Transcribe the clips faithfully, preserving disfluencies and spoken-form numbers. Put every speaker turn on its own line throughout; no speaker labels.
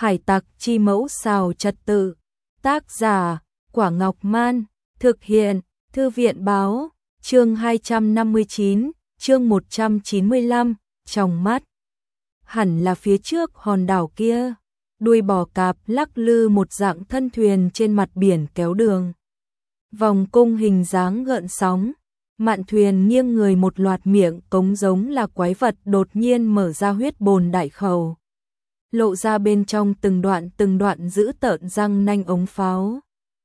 Hải tặc chi mẫu xào trật tự. Tác giả, Quả Ngọc Man. Thực hiện, Thư viện báo. Chương hai trăm năm mươi chín, chương một trăm chín mươi lăm, trong mắt. Hẳn là phía trước hòn đảo kia. Đuôi bò cạp lắc lư một dạng thân thuyền trên mặt biển kéo đường. Vòng cung hình dáng gợn sóng. Mạn thuyền nghiêng người, một loạt miệng cống giống là quái vật đột nhiên mở ra huyết bồn đại khẩu. Lộ ra bên trong từng đoạn từng đoạn giữ tợn răng nanh ống pháo.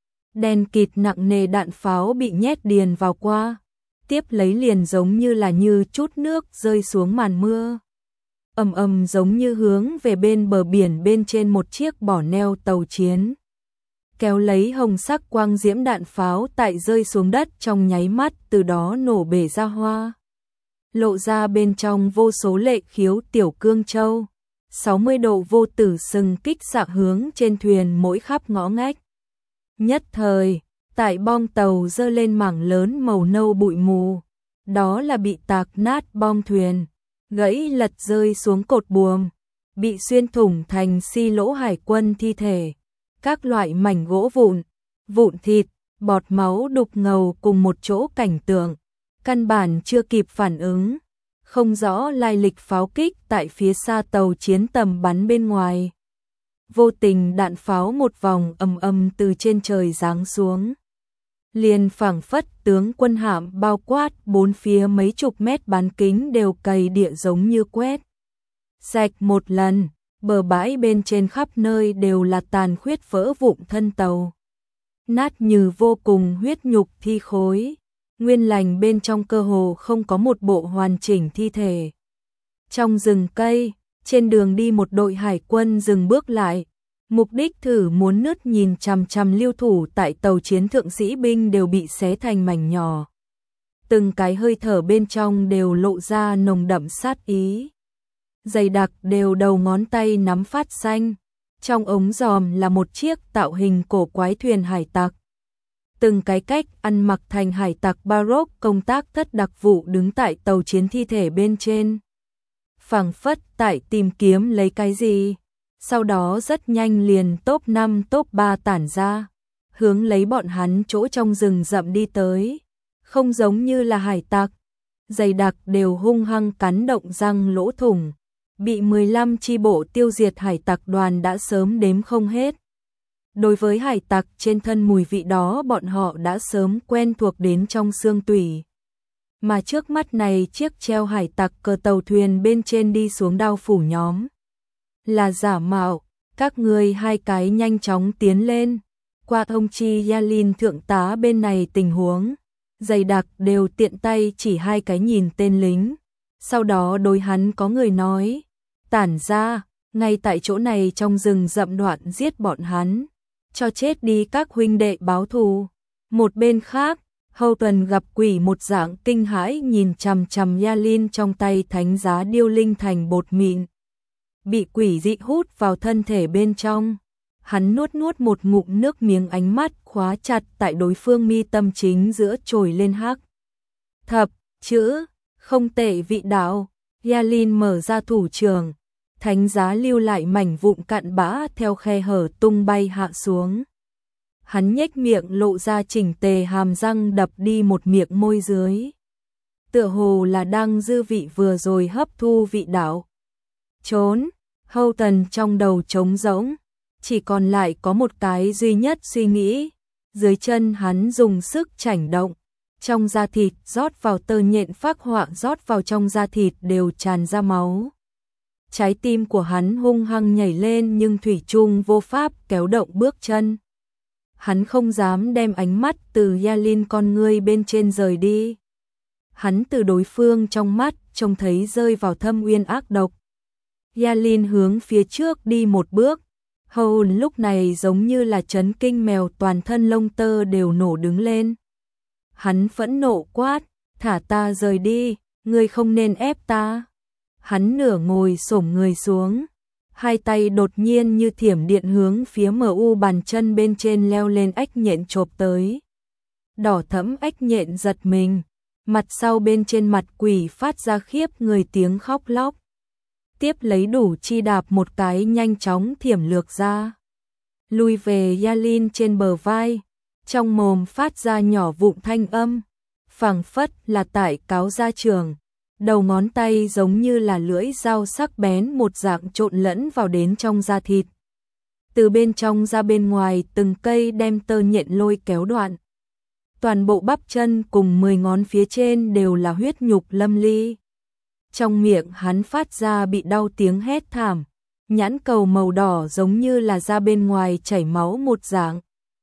Đen kịt nặng nề đạn pháo bị nhét điền vào qua. Tiếp lấy liền giống như là như chút nước rơi xuống màn mưa. Ầm ầm giống như hướng về bên bờ biển bên trên một chiếc bỏ neo tàu chiến. Kéo lấy hồng sắc quang diễm đạn pháo tại rơi xuống đất trong nháy mắt, từ đó nổ bể ra hoa. Lộ ra bên trong vô số lệ khiếu tiểu cương châu. sáu mươi độ vô tử sừng kích xạ hướng trên thuyền mỗi khắp ngõ ngách. Nhất thời, tại bong tàu dơ lên mảng lớn màu nâu bụi mù. Đó là bị tạc nát bong thuyền, gãy lật rơi xuống cột buồm, bị xuyên thủng thành xi lỗ hải quân thi thể. Các loại mảnh gỗ vụn, vụn thịt, bọt máu đục ngầu cùng một chỗ cảnh tượng. Căn bản chưa kịp phản ứng. Không rõ lai lịch pháo kích tại phía xa tàu chiến tầm bắn bên ngoài. Vô tình đạn pháo một vòng ầm ầm từ trên trời giáng xuống. Liền phảng phất tướng quân hạm bao quát bốn phía mấy chục mét bán kính đều cày địa giống như quét sạch một lần. Bờ bãi bên trên khắp nơi đều là tàn khuyết vỡ vụn thân tàu. Nát như vô cùng huyết nhục thi khối. Nguyên lành bên trong cơ hồ không có một bộ hoàn chỉnh thi thể. Trong rừng cây, trên đường đi một đội hải quân dừng bước lại. Mục đích thử muốn nứt nhìn chằm chằm lưu thủ tại tàu chiến thượng sĩ binh đều bị xé thành mảnh nhỏ. Từng cái hơi thở bên trong đều lộ ra nồng đậm sát ý. Dày đặc đều đầu ngón tay nắm phát xanh. Trong ống giòm là một chiếc tạo hình cổ quái thuyền hải tặc. Từng cái cách ăn mặc thành hải tặc Baroque công tác thất đặc vụ đứng tại tàu chiến thi thể bên trên. Phảng phất tại tìm kiếm lấy cái gì. Sau đó rất nhanh liền top năm top ba tản ra. Hướng lấy bọn hắn chỗ trong rừng rậm đi tới. Không giống như là hải tặc. Dày đặc đều hung hăng cắn động răng lỗ thủng. Bị mười lăm chi bộ tiêu diệt hải tặc đoàn đã sớm đếm không hết. Đối với hải tặc trên thân mùi vị đó bọn họ đã sớm quen thuộc đến trong xương tủy. Mà trước mắt này chiếc treo hải tặc cờ tàu thuyền bên trên đi xuống đao phủ nhóm. Là giả mạo, các người hai cái nhanh chóng tiến lên. Qua thông chi Yalin thượng tá bên này tình huống. Dày đặc đều tiện tay chỉ hai cái nhìn tên lính. Sau đó đối hắn có người nói. Tản ra, ngay tại chỗ này trong rừng rậm đoạn giết bọn hắn. Cho chết đi các huynh đệ báo thù. Một bên khác, Hầu Tuần gặp quỷ một dạng kinh hãi nhìn chằm chằm Yalin trong tay thánh giá điêu linh thành bột mịn. Bị quỷ dị hút vào thân thể bên trong. Hắn nuốt nuốt một ngụm nước miếng, ánh mắt khóa chặt tại đối phương mi tâm chính giữa trồi lên hắc. Thập, chữ, không tệ vị đạo. Yalin mở ra thủ trưởng. Thánh giá lưu lại mảnh vụn cặn bã theo khe hở tung bay hạ xuống. Hắn nhếch miệng lộ ra chỉnh tề hàm răng đập đi một miệng môi dưới. Tựa hồ là đang dư vị vừa rồi hấp thu vị đạo. Trốn, Hầu Tần trong đầu trống rỗng. Chỉ còn lại có một cái duy nhất suy nghĩ. Dưới chân hắn dùng sức chảnh động. Trong da thịt rót vào tơ nhện phác họa rót vào trong da thịt đều tràn ra máu. Trái tim của hắn hung hăng nhảy lên nhưng thủy chung vô pháp kéo động bước chân. Hắn không dám đem ánh mắt từ Yalin con ngươi bên trên rời đi. Hắn từ đối phương trong mắt trông thấy rơi vào thâm uyên ác độc. Yalin hướng phía trước đi một bước. Hầu lúc này giống như là chấn kinh mèo, toàn thân lông tơ đều nổ đứng lên. Hắn phẫn nộ quát, thả ta rời đi, ngươi không nên ép ta. Hắn nửa ngồi xổm người xuống, hai tay đột nhiên như thiểm điện hướng phía mờ u bàn chân bên trên leo lên ếch nhện chộp tới. Đỏ thẫm ếch nhện giật mình, mặt sau bên trên mặt quỷ phát ra khiếp người tiếng khóc lóc. tiếp lấy đủ chi đạp một cái nhanh chóng thiểm lược ra. Lui về Yalin trên bờ vai, trong mồm phát ra nhỏ vụn thanh âm, phảng phất là tại cáo gia trường. Đầu ngón tay giống như là lưỡi dao sắc bén một dạng trộn lẫn vào đến trong da thịt. Từ bên trong ra bên ngoài từng cây đem tơ nhện lôi kéo đoạn. Toàn bộ bắp chân cùng mười ngón phía trên đều là huyết nhục lâm ly. Trong miệng hắn phát ra bị đau tiếng hét thảm, nhãn cầu màu đỏ giống như là ra bên ngoài chảy máu một dạng.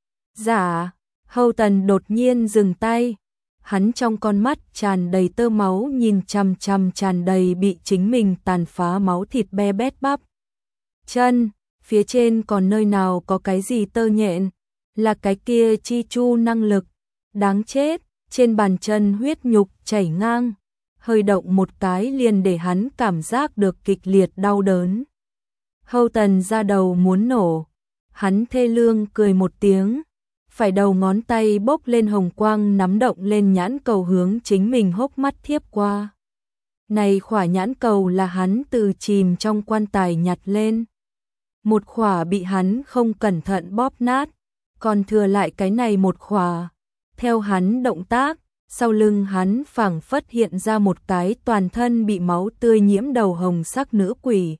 Dạ, Hầu Tần đột nhiên dừng tay. Hắn trong con mắt tràn đầy tơ máu nhìn chằm chằm tràn đầy bị chính mình tàn phá máu thịt be bét bắp. Chân, phía trên còn nơi nào có cái gì tơ nhện, là cái kia chi chu năng lực. Đáng chết, trên bàn chân huyết nhục chảy ngang, hơi động một cái liền để hắn cảm giác được kịch liệt đau đớn. Hầu Tần ra đầu muốn nổ, hắn thê lương cười một tiếng. Phải đầu ngón tay bốc lên hồng quang nắm động lên nhãn cầu hướng chính mình hốc mắt thiếp qua. Này khỏa nhãn cầu là hắn từ chìm trong quan tài nhặt lên. Một khỏa bị hắn không cẩn thận bóp nát, còn thừa lại cái này một khỏa. Theo hắn động tác, sau lưng hắn phảng phất hiện ra một cái toàn thân bị máu tươi nhiễm đầu hồng sắc nữ quỷ.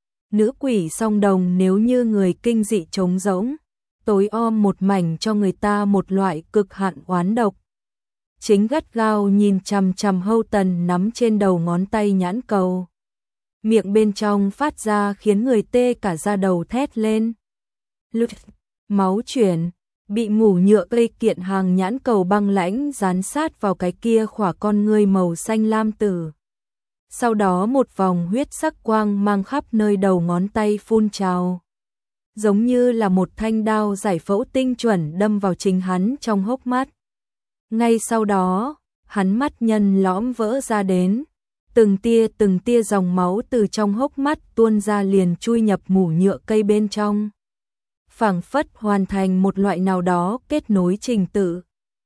Nữ quỷ song đồng nếu như người kinh dị trống rỗng, tối om một mảnh cho người ta một loại cực hạn oán độc. Chính gắt gao nhìn chằm chằm Hầu Tần nắm trên đầu ngón tay nhãn cầu. Miệng bên trong phát ra khiến người tê cả da đầu thét lên. Lụt, máu chuyển, bị mủ nhựa cây kiện hàng nhãn cầu băng lãnh dán sát vào cái kia khỏa con ngươi màu xanh lam tử. Sau đó một vòng huyết sắc quang mang khắp nơi đầu ngón tay phun trào. Giống như là một thanh đao giải phẫu tinh chuẩn đâm vào chính hắn trong hốc mắt. Ngay sau đó, hắn mắt nhân lõm vỡ ra đến, từng tia từng tia dòng máu từ trong hốc mắt tuôn ra liền chui nhập mủ nhựa cây bên trong. Phảng phất hoàn thành một loại nào đó kết nối trình tự.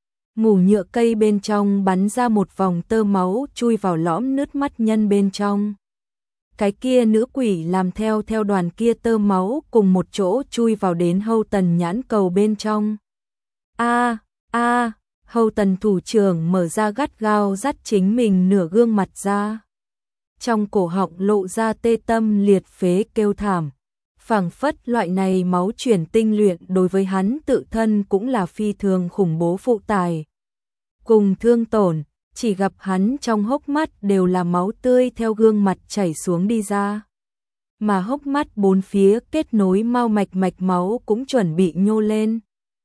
Mủ nhựa cây bên trong bắn ra một vòng tơ máu chui vào lõm nứt mắt nhân bên trong. Cái kia nữ quỷ làm theo theo đoàn kia tơ máu cùng một chỗ chui vào đến Hầu Tần nhãn cầu bên trong. A, a, Hầu Tần thủ trưởng mở ra gắt gao dắt chính mình nửa gương mặt ra. Trong cổ họng lộ ra tê tâm liệt phế kêu thảm. Phảng phất loại này máu chuyển tinh luyện đối với hắn tự thân cũng là phi thường khủng bố phụ tải. Cùng thương tổn, chỉ gặp hắn trong hốc mắt đều là máu tươi theo gương mặt chảy xuống đi ra. Mà hốc mắt bốn phía kết nối mao mạch mạch máu cũng chuẩn bị nhô lên.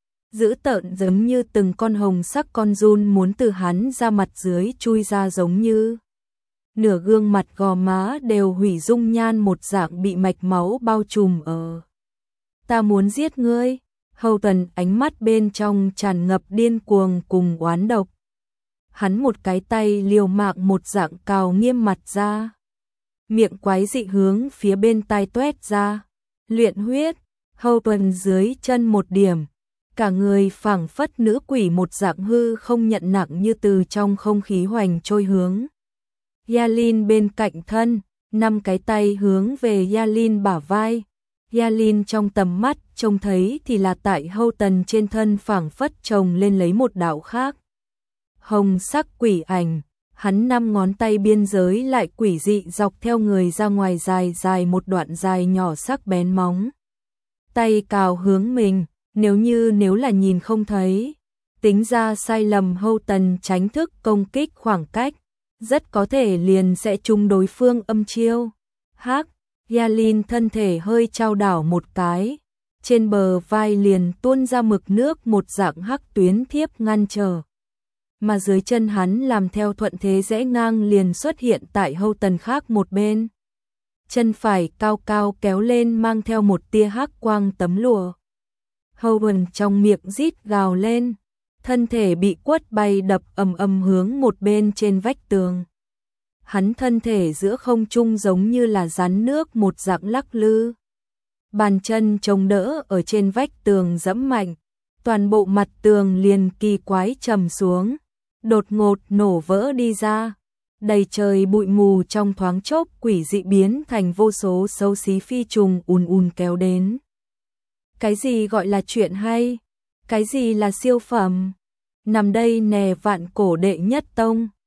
Dữ tợn giống như từng con hồng sắc con giun muốn từ hắn ra mặt dưới chui ra giống như. Nửa gương mặt gò má đều hủy dung nhan một dạng bị mạch máu bao trùm ở. Ta muốn giết ngươi. Hầu Tần ánh mắt bên trong tràn ngập điên cuồng cùng oán độc. Hắn một cái tay liều mạng một dạng cào nghiêm mặt ra. Miệng quái dị hướng phía bên tai toét ra. Luyện huyết. Hầu Tần dưới chân một điểm. Cả người phảng phất nữ quỷ một dạng hư không nhận nặng như từ trong không khí hoành trôi hướng. Yalin bên cạnh thân, năm cái tay hướng về Yalin bả vai. Yalin trong tầm mắt trông thấy thì là tại Hầu Tần trên thân phảng phất chồng lên lấy một đạo khác. Hồng sắc quỷ ảnh, hắn năm ngón tay biên giới lại quỷ dị dọc theo người ra ngoài dài dài một đoạn dài nhỏ sắc bén móng. Tay cào hướng mình, nếu như nếu là nhìn không thấy, tính ra sai lầm Hầu Tần tránh thức công kích khoảng cách. Rất có thể liền sẽ trúng đối phương âm chiêu. Hắc, Yalin thân thể hơi trao đảo một cái. Trên bờ vai liền tuôn ra mực nước một dạng hắc tuyến thiếp ngăn trở. Mà dưới chân hắn làm theo thuận thế rẽ ngang liền xuất hiện tại Hầu Tần khác một bên. Chân phải cao cao kéo lên mang theo một tia hắc quang tấm lụa. Hầu Tần trong miệng rít gào lên. Thân thể bị quất bay đập ầm ầm hướng một bên trên vách tường. Hắn thân thể giữa không trung giống như là rắn nước một dạng lắc lư. Bàn chân chống đỡ ở trên vách tường giẫm mạnh, toàn bộ mặt tường liền kỳ quái trầm xuống, đột ngột nổ vỡ đi ra. Đầy trời bụi mù trong thoáng chốc quỷ dị biến thành vô số xấu xí phi trùng ùn ùn kéo đến. Cái gì gọi là chuyện hay? Cái gì là siêu phẩm? Nằm đây nè vạn cổ đệ nhất tông.